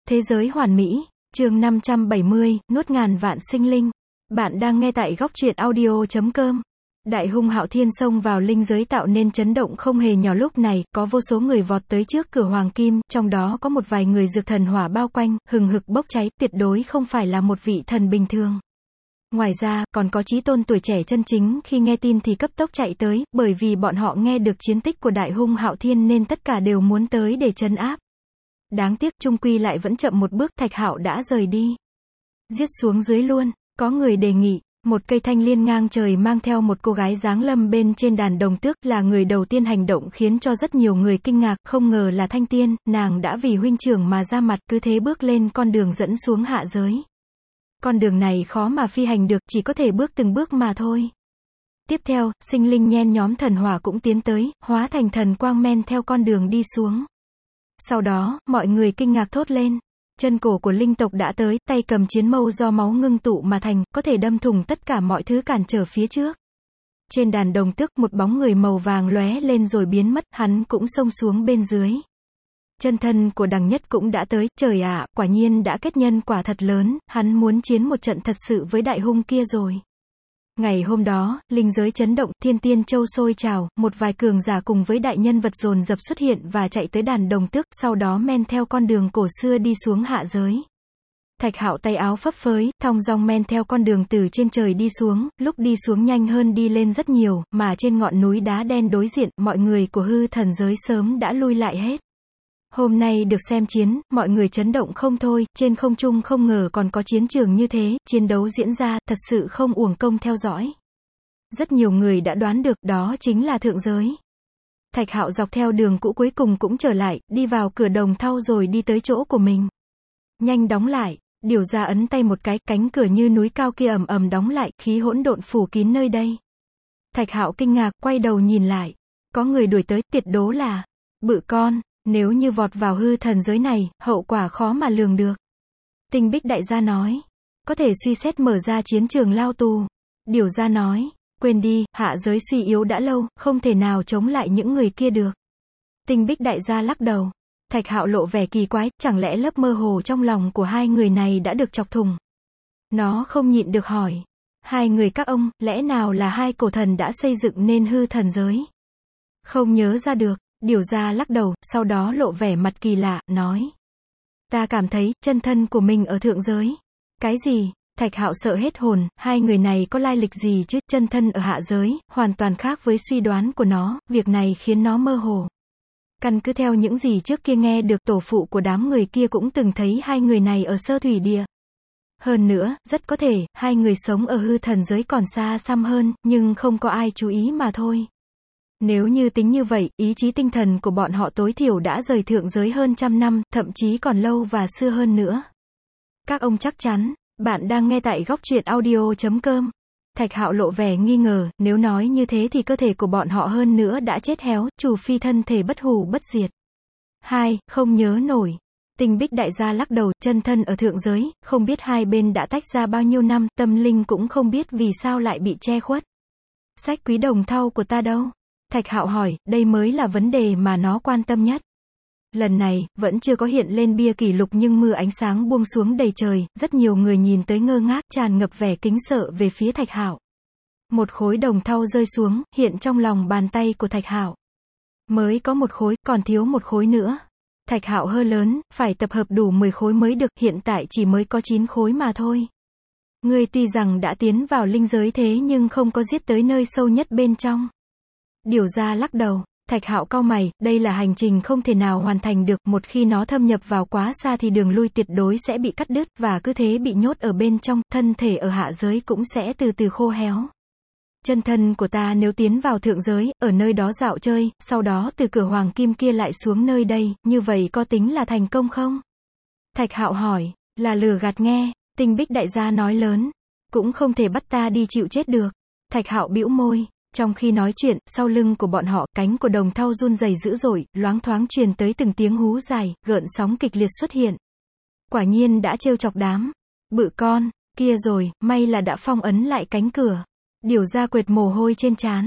Thế giới hoàn mỹ, chương 570, nuốt ngàn vạn sinh linh. Bạn đang nghe tại góc truyện audio.com. Đại hung Hạo Thiên xông vào linh giới tạo nên chấn động không hề nhỏ. Lúc này, có vô số người vọt tới trước cửa Hoàng Kim, trong đó có một vài người dược thần hỏa bao quanh, hừng hực bốc cháy, tuyệt đối không phải là một vị thần bình thường. Ngoài ra, còn có chí tôn tuổi trẻ chân chính khi nghe tin thì cấp tốc chạy tới, bởi vì bọn họ nghe được chiến tích của đại hung Hạo Thiên nên tất cả đều muốn tới để trấn áp. Đáng tiếc, chung quy lại vẫn chậm một bước, Thạch Hạo đã rời đi. Giết xuống dưới luôn, có người đề nghị. Một cây thanh liên ngang trời mang theo một cô gái giáng lâm bên trên đàn đồng tước, là người đầu tiên hành động khiến cho rất nhiều người kinh ngạc, không ngờ là Thanh Tiên, nàng đã vì huynh trưởng mà ra mặt, cứ thế bước lên con đường dẫn xuống hạ giới. Con đường này khó mà phi hành được, chỉ có thể bước từng bước mà thôi. Tiếp theo, sinh linh nhen nhóm thần hỏa cũng tiến tới, hóa thành thần quang men theo con đường đi xuống. Sau đó, mọi người kinh ngạc thốt lên. Chân cổ của linh tộc đã tới, tay cầm chiến mâu do máu ngưng tụ mà thành, có thể đâm thủng tất cả mọi thứ cản trở phía trước. Trên đàn đồng tước, một bóng người màu vàng lóe lên rồi biến mất, hắn cũng xông xuống bên dưới. Chân thân của Đằng Nhất cũng đã tới, trời ạ, quả nhiên đã kết nhân quả thật lớn, hắn muốn chiến một trận thật sự với đại hung kia rồi. Ngày hôm đó, linh giới chấn động, Thiên Tiên Châu sôi trào, một vài cường giả cùng với đại nhân vật dồn dập xuất hiện và chạy tới đàn đồng tước, sau đó men theo con đường cổ xưa đi xuống hạ giới. Thạch Hạo tay áo phấp phới, thong dong men theo con đường từ trên trời đi xuống, lúc đi xuống nhanh hơn đi lên rất nhiều, mà trên ngọn núi đá đen đối diện, mọi người của hư thần giới sớm đã lui lại hết. Hôm nay được xem chiến, mọi người chấn động không thôi, trên không trung không ngờ còn có chiến trường như thế, chiến đấu diễn ra, thật sự không uổng công theo dõi. Rất nhiều người đã đoán được, đó chính là thượng giới. Thạch Hạo dọc theo đường cũ cuối cùng cũng trở lại, đi vào cửa đồng thau rồi đi tới chỗ của mình. Nhanh đóng lại, điều ra ấn tay một cái, cánh cửa như núi cao kia ầm ầm đóng lại, khí hỗn độn phủ kín nơi đây. Thạch Hạo kinh ngạc, quay đầu nhìn lại. Có người đuổi tới, tuyệt đố là Bự Con. Nếu như vọt vào hư thần giới này, hậu quả khó mà lường được. Tinh Bích đại gia nói. Có thể suy xét mở ra chiến trường lao tù. Điều gia nói. Quên đi, hạ giới suy yếu đã lâu, không thể nào chống lại những người kia được. Tinh Bích đại gia lắc đầu. Thạch Hạo lộ vẻ kỳ quái, chẳng lẽ lớp mơ hồ trong lòng của hai người này đã được chọc thủng. Nó không nhịn được hỏi. Hai người các ông, lẽ nào là hai cổ thần đã xây dựng nên hư thần giới? Không nhớ ra được. Điều gia lắc đầu, sau đó lộ vẻ mặt kỳ lạ, nói. Ta cảm thấy, chân thân của mình ở thượng giới. Cái gì? Thạch Hạo sợ hết hồn, hai người này có lai lịch gì chứ, chân thân ở hạ giới, hoàn toàn khác với suy đoán của nó, việc này khiến nó mơ hồ. Căn cứ theo những gì trước kia nghe được, tổ phụ của đám người kia cũng từng thấy hai người này ở sơ thủy địa. Hơn nữa, rất có thể, hai người sống ở hư thần giới còn xa xăm hơn, nhưng không có ai chú ý mà thôi. Nếu như tính như vậy, ý chí tinh thần của bọn họ tối thiểu đã rời thượng giới hơn 100 năm, thậm chí còn lâu và xưa hơn nữa. Các ông chắc chắn, bạn đang nghe tại góc truyện audio.com. Thạch Hạo lộ vẻ nghi ngờ, nếu nói như thế thì cơ thể của bọn họ hơn nữa đã chết héo, trừ phi thân thể bất hủ bất diệt. Không nhớ nổi. Tinh Bích đại gia lắc đầu, chân thân ở thượng giới, không biết hai bên đã tách ra bao nhiêu năm, tâm linh cũng không biết vì sao lại bị che khuất. Sách quý đồng thau của ta đâu? Thạch Hạo hỏi, đây mới là vấn đề mà nó quan tâm nhất. Lần này, vẫn chưa có hiện lên bia kỷ lục nhưng mưa ánh sáng buông xuống đầy trời, rất nhiều người nhìn tới ngơ ngác, tràn ngập vẻ kính sợ về phía Thạch Hạo. Một khối đồng thau rơi xuống, hiện trong lòng bàn tay của Thạch Hạo. Mới có một khối, còn thiếu một khối nữa. Thạch Hạo hơ lớn, phải tập hợp đủ 10 khối mới được, hiện tại chỉ mới có 9 khối mà thôi. Ngươi tuy rằng đã tiến vào linh giới thế nhưng không có giết tới nơi sâu nhất bên trong. Điều gia lắc đầu. Thạch Hạo cau mày, đây là hành trình không thể nào hoàn thành được, một khi nó thâm nhập vào quá xa thì đường lui tuyệt đối sẽ bị cắt đứt, và cứ thế bị nhốt ở bên trong, thân thể ở hạ giới cũng sẽ từ từ khô héo. Chân thân của ta nếu tiến vào thượng giới, ở nơi đó dạo chơi, sau đó từ cửa Hoàng Kim kia lại xuống nơi đây, như vậy có tính là thành công không? Thạch Hạo hỏi, là lừa gạt nghe, Tinh Bích đại gia nói lớn, cũng không thể bắt ta đi chịu chết được. Thạch Hạo bĩu môi. Trong khi nói chuyện, sau lưng của bọn họ, cánh của đồng thau run rẩy dữ dội, loáng thoáng truyền tới từng tiếng hú dài, gợn sóng kịch liệt xuất hiện. Quả nhiên đã trêu chọc đám Bự Con kia rồi, may là đã phong ấn lại cánh cửa. Điều ra quệt mồ hôi trên trán.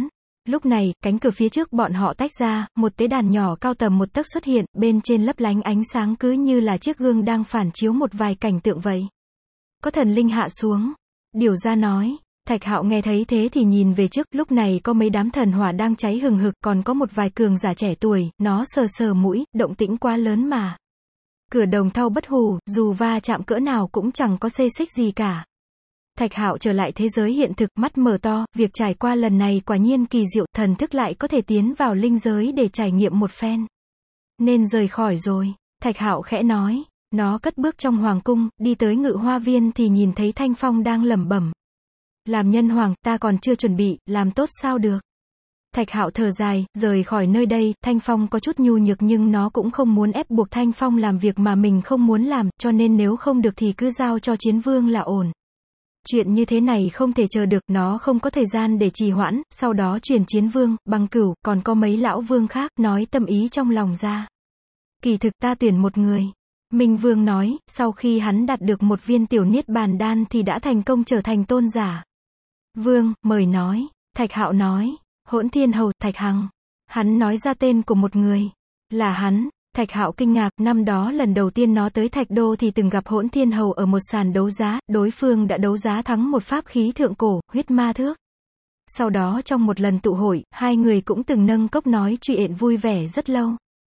Lúc này, cánh cửa phía trước bọn họ tách ra, một tế đàn nhỏ cao tầm một tấc xuất hiện, bên trên lấp lánh ánh sáng cứ như là chiếc gương đang phản chiếu một vài cảnh tượng vậy. Có thần linh hạ xuống. Điều ra nói. Thạch Hạo nghe thấy thế thì nhìn về trước, lúc này có mấy đám thần hỏa đang cháy hừng hực, còn có một vài cường giả trẻ tuổi, nó sờ sờ mũi, động tĩnh quá lớn mà. Cửa đồng thau bất hủ, dù va chạm cỡ nào cũng chẳng có xê xích gì cả. Thạch Hạo trở lại thế giới hiện thực, mắt mở to, việc trải qua lần này quả nhiên kỳ diệu, thần thức lại có thể tiến vào linh giới để trải nghiệm một phen. Nên rời khỏi rồi, Thạch Hạo khẽ nói. Nó cất bước trong hoàng cung, đi tới Ngự Hoa Viên thì nhìn thấy Thanh Phong đang lẩm bẩm. Làm nhân hoàng, ta còn chưa chuẩn bị, làm tốt sao được. Thạch Hạo thở dài, rời khỏi nơi đây. Thanh Phong có chút nhu nhược nhưng nó cũng không muốn ép buộc Thanh Phong làm việc mà mình không muốn làm, cho nên nếu không được thì cứ giao cho Chiến Vương là ổn. Chuyện như thế này không thể chờ được, nó không có thời gian để trì hoãn, sau đó truyền Chiến Vương, Băng Cửu, còn có mấy lão vương khác, nói tâm ý trong lòng ra. Kỳ thực ta tuyển một người. Minh Vương nói, sau khi hắn đạt được một viên tiểu niết bàn đan thì đã thành công trở thành tôn giả. Vương, mời nói. Thạch Hạo nói, Hỗn Thiên Hầu, Thạch Hằng. Hắn nói ra tên của một người. Là hắn. Thạch Hạo kinh ngạc, năm đó lần đầu tiên nó tới Thạch Đô thì từng gặp Hỗn Thiên Hầu ở một sàn đấu giá, đối phương đã đấu giá thắng một pháp khí thượng cổ, huyết ma thước. Sau đó trong một lần tụ hội, hai người cũng từng nâng cốc nói chuyện vui vẻ rất lâu.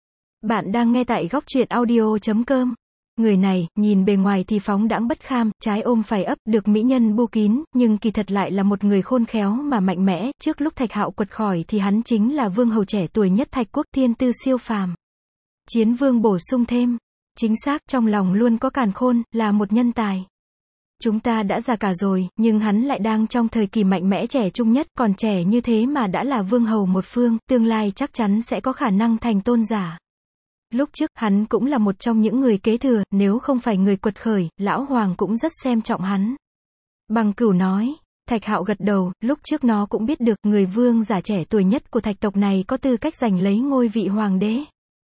Bạn đang nghe tại Góc Truyện Audio.com. Người này, nhìn bề ngoài thì phóng đãng bất kham, trái ôm phải ấp, được mỹ nhân bu kín, nhưng kỳ thật lại là một người khôn khéo mà mạnh mẽ. Trước lúc Thạch Hạo quật khỏi thì hắn chính là vương hầu trẻ tuổi nhất Thạch Quốc, thiên tư siêu phàm. Chiến Vương bổ sung thêm. Chính xác, trong lòng luôn có càn khôn, là một nhân tài. Chúng ta đã già cả rồi, nhưng hắn lại đang trong thời kỳ mạnh mẽ trẻ trung nhất, còn trẻ như thế mà đã là vương hầu một phương, tương lai chắc chắn sẽ có khả năng thành tôn giả. Lúc trước, hắn cũng là một trong những người kế thừa, nếu không phải người quật khởi, lão hoàng cũng rất xem trọng hắn. Băng Cửu nói. Thạch Hạo gật đầu, lúc trước nó cũng biết được, người vương giả trẻ tuổi nhất của Thạch tộc này có tư cách giành lấy ngôi vị hoàng đế.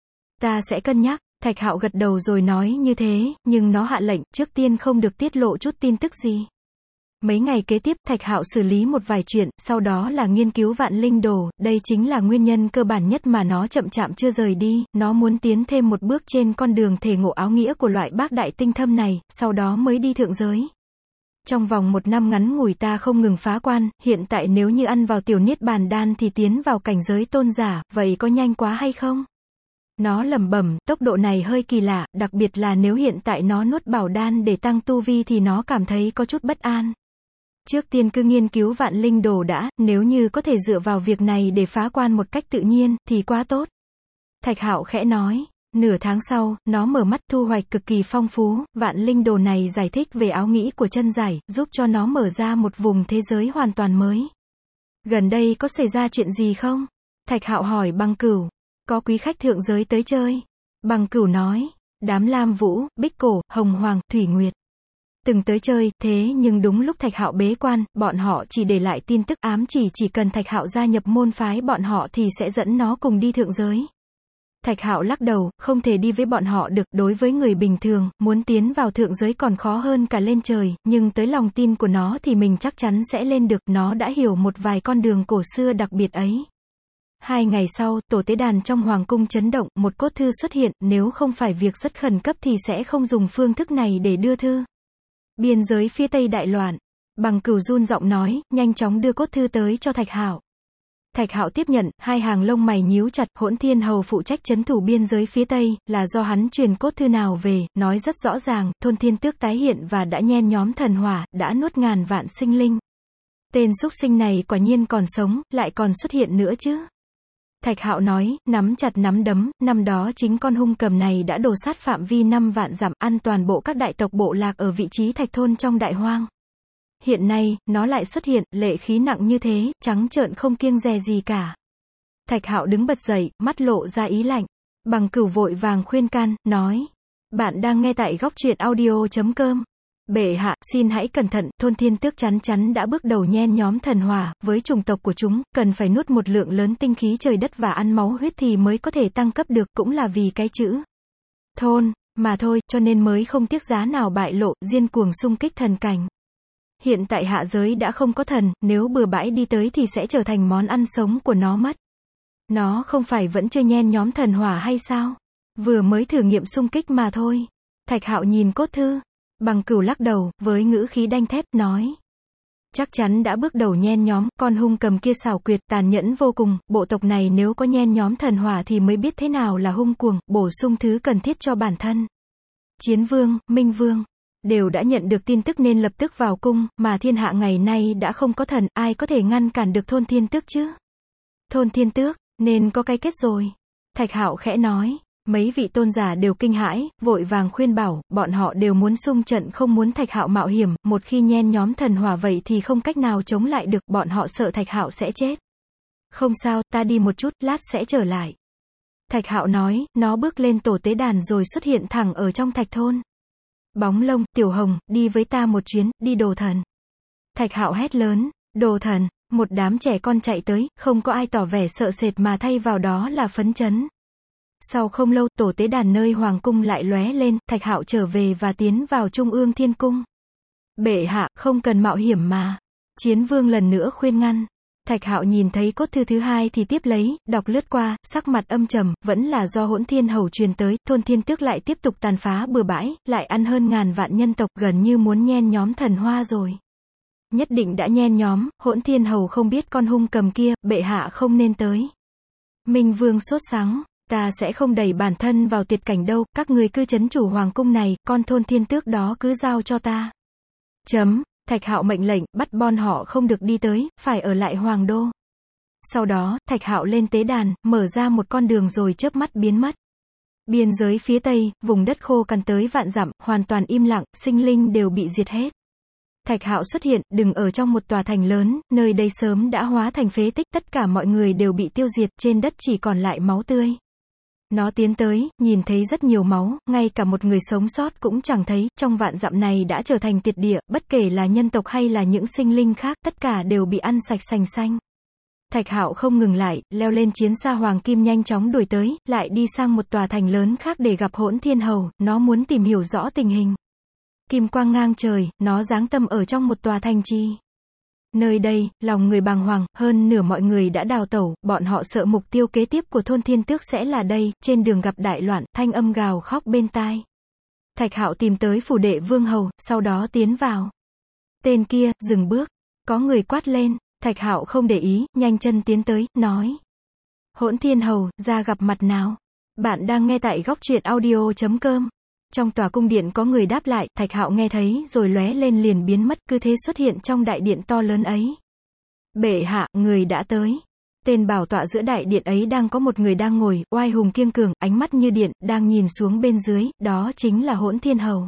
Ta sẽ cân nhắc. Thạch Hạo gật đầu rồi nói như thế, nhưng nó hạ lệnh, trước tiên không được tiết lộ chút tin tức gì. Mấy ngày kế tiếp, Thạch Hạo xử lý một vài chuyện, sau đó là nghiên cứu vạn linh đồ, đây chính là nguyên nhân cơ bản nhất mà nó chậm chạp chưa rời đi, nó muốn tiến thêm một bước trên con đường thể ngộ áo nghĩa của loại bác đại tinh thâm này, sau đó mới đi thượng giới. Trong vòng một năm ngắn ngủi ta không ngừng phá quan, hiện tại nếu như ăn vào tiểu niết bàn đan thì tiến vào cảnh giới tôn giả, vậy có nhanh quá hay không? Nó lẩm bẩm, tốc độ này hơi kỳ lạ, đặc biệt là nếu hiện tại nó nuốt bảo đan để tăng tu vi thì nó cảm thấy có chút bất an. Trước tiên cứ nghiên cứu vạn linh đồ đã, nếu như có thể dựa vào việc này để phá quan một cách tự nhiên, thì quá tốt. Thạch Hạo khẽ nói. Nửa tháng sau, nó mở mắt, thu hoạch cực kỳ phong phú, vạn linh đồ này giải thích về áo nghĩ của chân giải, giúp cho nó mở ra một vùng thế giới hoàn toàn mới. Gần đây có xảy ra chuyện gì không? Thạch Hạo hỏi Băng Cửu. Có quý khách thượng giới tới chơi. Băng Cửu nói. Đám Lam Vũ, Bích Cổ, Hồng Hoàng, Thủy Nguyệt từng tới chơi, thế nhưng đúng lúc Thạch Hạo bế quan, bọn họ chỉ để lại tin tức ám chỉ cần Thạch Hạo gia nhập môn phái bọn họ thì sẽ dẫn nó cùng đi thượng giới. Thạch Hạo lắc đầu, không thể đi với bọn họ được, đối với người bình thường, muốn tiến vào thượng giới còn khó hơn cả lên trời, nhưng tới lòng tin của nó thì mình chắc chắn sẽ lên được, nó đã hiểu một vài con đường cổ xưa đặc biệt ấy. 2 ngày sau, tổ tế đàn trong hoàng cung chấn động, một cốt thư xuất hiện, nếu không phải việc rất khẩn cấp thì sẽ không dùng phương thức này để đưa thư. Biên giới phía Tây đại loạn. Băng Cửu run giọng nói, nhanh chóng đưa cốt thư tới cho Thạch Hạo. Thạch Hạo tiếp nhận, hai hàng lông mày nhíu chặt, Hỗn Thiên Hầu phụ trách trấn thủ biên giới phía Tây, là do hắn truyền cốt thư nào về, nói rất rõ ràng, thôn thiên tước tái hiện và đã nhen nhóm thần hỏa, đã nuốt ngàn vạn sinh linh. Tên súc sinh này quả nhiên còn sống, lại còn xuất hiện nữa chứ. Thạch Hạo nói, nắm chặt nắm đấm, năm đó chính con hung cầm này đã đổ sát phạm vi 5 vạn dặm, ăn toàn bộ các đại tộc bộ lạc ở vị trí Thạch thôn trong đại hoang. Hiện nay, nó lại xuất hiện, lệ khí nặng như thế, trắng trợn không kiêng dè gì cả. Thạch Hạo đứng bật dậy, mắt lộ ra ý lạnh. Băng Cửu vội vàng khuyên can, nói. Bạn đang nghe tại Góc Truyện Audio.com. Bệ hạ, xin hãy cẩn thận, thôn thiên tước chắn chắn đã bước đầu nhen nhóm thần hỏa, với chủng tộc của chúng, cần phải nuốt một lượng lớn tinh khí trời đất và ăn máu huyết thì mới có thể tăng cấp được, cũng là vì cái chữ thôn, mà thôi, cho nên mới không tiếc giá nào bại lộ, điên cuồng xung kích thần cảnh. Hiện tại hạ giới đã không có thần, nếu bừa bãi đi tới thì sẽ trở thành món ăn sống của nó mất. Nó không phải vẫn chưa nhen nhóm thần hỏa hay sao? Vừa mới thử nghiệm xung kích mà thôi. Thạch Hạo nhìn cốt thư. Bằng Cửu lắc đầu, với ngữ khí đanh thép, nói. Chắc chắn đã bước đầu nhen nhóm, con hung cầm kia xảo quyệt, tàn nhẫn vô cùng, bộ tộc này nếu có nhen nhóm thần hỏa thì mới biết thế nào là hung cuồng, bổ sung thứ cần thiết cho bản thân. Chiến Vương, Minh Vương, đều đã nhận được tin tức nên lập tức vào cung, mà thiên hạ ngày nay đã không có thần, ai có thể ngăn cản được Thôn Thiên Tước chứ? Thôn Thiên Tước, nên có cái kết rồi. Thạch Hạo khẽ nói. Mấy vị tôn giả đều kinh hãi, vội vàng khuyên bảo, bọn họ đều muốn xung trận không muốn Thạch Hạo mạo hiểm, một khi nhen nhóm thần hỏa vậy thì không cách nào chống lại được, bọn họ sợ Thạch Hạo sẽ chết. Không sao, ta đi một chút, lát sẽ trở lại. Thạch Hạo nói, nó bước lên tổ tế đàn rồi xuất hiện thẳng ở trong thạch thôn. Bóng lông, Tiểu Hồng, đi với ta một chuyến, đi đồ thần. Thạch Hạo hét lớn, đồ thần, một đám trẻ con chạy tới, không có ai tỏ vẻ sợ sệt mà thay vào đó là phấn chấn. Sau không lâu, tổ tế đàn nơi hoàng cung lại lóe lên, Thạch Hạo trở về và tiến vào Trung ương Thiên Cung. Bệ hạ, không cần mạo hiểm mà. Chiến Vương lần nữa khuyên ngăn. Thạch Hạo nhìn thấy cốt thư thứ hai thì tiếp lấy, đọc lướt qua, sắc mặt âm trầm, vẫn là do Hỗn Thiên Hầu truyền tới, Thôn Thiên Tước lại tiếp tục tàn phá bừa bãi, lại ăn hơn ngàn vạn nhân tộc, gần như muốn nhen nhóm thần hoa rồi. Nhất định đã nhen nhóm, Hỗn Thiên Hầu không biết con hung cầm kia, bệ hạ không nên tới. Minh Vương sốt sắng. Ta sẽ không đẩy bản thân vào tuyệt cảnh đâu, các người cứ trấn chủ hoàng cung này, con Thôn Thiên Tước đó cứ giao cho ta. Thạch Hạo mệnh lệnh, bắt bọn họ không được đi tới, phải ở lại hoàng đô. Sau đó, Thạch Hạo lên tế đàn, mở ra một con đường rồi chớp mắt biến mất. Biên giới phía tây, vùng đất khô cằn tới vạn dặm, hoàn toàn im lặng, sinh linh đều bị diệt hết. Thạch Hạo xuất hiện, đứng ở trong một tòa thành lớn, nơi đây sớm đã hóa thành phế tích, tất cả mọi người đều bị tiêu diệt, trên đất chỉ còn lại máu tươi. Nó tiến tới, nhìn thấy rất nhiều máu, ngay cả một người sống sót cũng chẳng thấy, trong vạn dặm này đã trở thành tuyệt địa, bất kể là nhân tộc hay là những sinh linh khác, tất cả đều bị ăn sạch sành xanh. Thạch Hạo không ngừng lại, leo lên chiến xa hoàng kim nhanh chóng đuổi tới, lại đi sang một tòa thành lớn khác để gặp Hỗn Thiên Hầu, nó muốn tìm hiểu rõ tình hình. Kim quang ngang trời, nó giáng tâm ở trong một tòa thành trì. Nơi đây, lòng người bàng hoàng, hơn nửa mọi người đã đào tẩu, bọn họ sợ mục tiêu kế tiếp của Thôn Thiên Tước sẽ là đây, trên đường gặp đại loạn, thanh âm gào khóc bên tai. Thạch Hạo tìm tới phủ đệ vương hầu, sau đó tiến vào. Tên kia, dừng bước. Có người quát lên, Thạch Hạo không để ý, nhanh chân tiến tới, nói. Hỗn Thiên Hầu, ra gặp mặt nào. Bạn đang nghe tại Góc Truyện Audio.com. Trong tòa cung điện có người đáp lại, Thạch Hạo nghe thấy rồi lóe lên liền biến mất, cứ thế xuất hiện trong đại điện to lớn ấy. Bệ hạ, người đã tới. Tên bảo tọa giữa đại điện ấy đang có một người đang ngồi, oai hùng kiêng cường, ánh mắt như điện, đang nhìn xuống bên dưới, đó chính là Hỗn Thiên Hầu.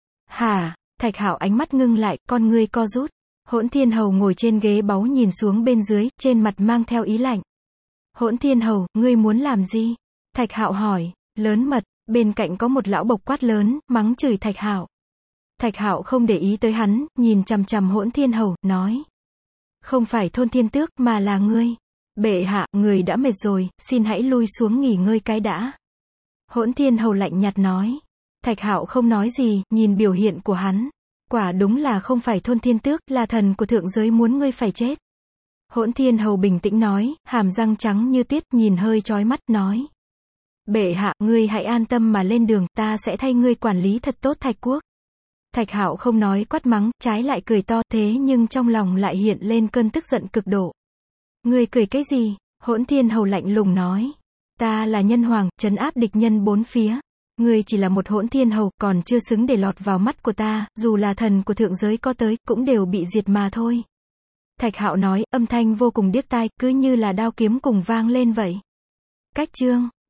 Hả? Thạch Hạo ánh mắt ngưng lại, con ngươi co rút. Hỗn Thiên Hầu ngồi trên ghế báu nhìn xuống bên dưới, trên mặt mang theo ý lạnh. Hỗn Thiên Hầu, ngươi muốn làm gì? Thạch Hạo hỏi. Lớn mật. Bên cạnh có một lão bộc quát lớn, mắng chửi Thạch Hạo. Thạch Hạo không để ý tới hắn, nhìn chằm chằm Hỗn Thiên Hầu, nói. Không phải Thôn Thiên Tước, mà là ngươi. Bệ hạ, người đã mệt rồi, xin hãy lui xuống nghỉ ngơi cái đã. Hỗn Thiên Hầu lạnh nhạt nói. Thạch Hạo không nói gì, nhìn biểu hiện của hắn. Quả đúng là không phải Thôn Thiên Tước, là thần của thượng giới muốn ngươi phải chết. Hỗn Thiên Hầu bình tĩnh nói, hàm răng trắng như tuyết, nhìn hơi chói mắt, nói. Bệ hạ, ngươi hãy an tâm mà lên đường, ta sẽ thay ngươi quản lý thật tốt Thạch Quốc. Thạch Hạo không nói quát mắng, trái lại cười to, thế nhưng trong lòng lại hiện lên cơn tức giận cực độ. Ngươi cười cái gì? Hỗn Thiên Hầu lạnh lùng nói. Ta là nhân hoàng, trấn áp địch nhân bốn phía. Ngươi chỉ là một Hỗn Thiên Hầu, còn chưa xứng để lọt vào mắt của ta, dù là thần của thượng giới có tới, cũng đều bị diệt mà thôi. Thạch Hạo nói, âm thanh vô cùng điếc tai, cứ như là đao kiếm cùng vang lên vậy. Cách chương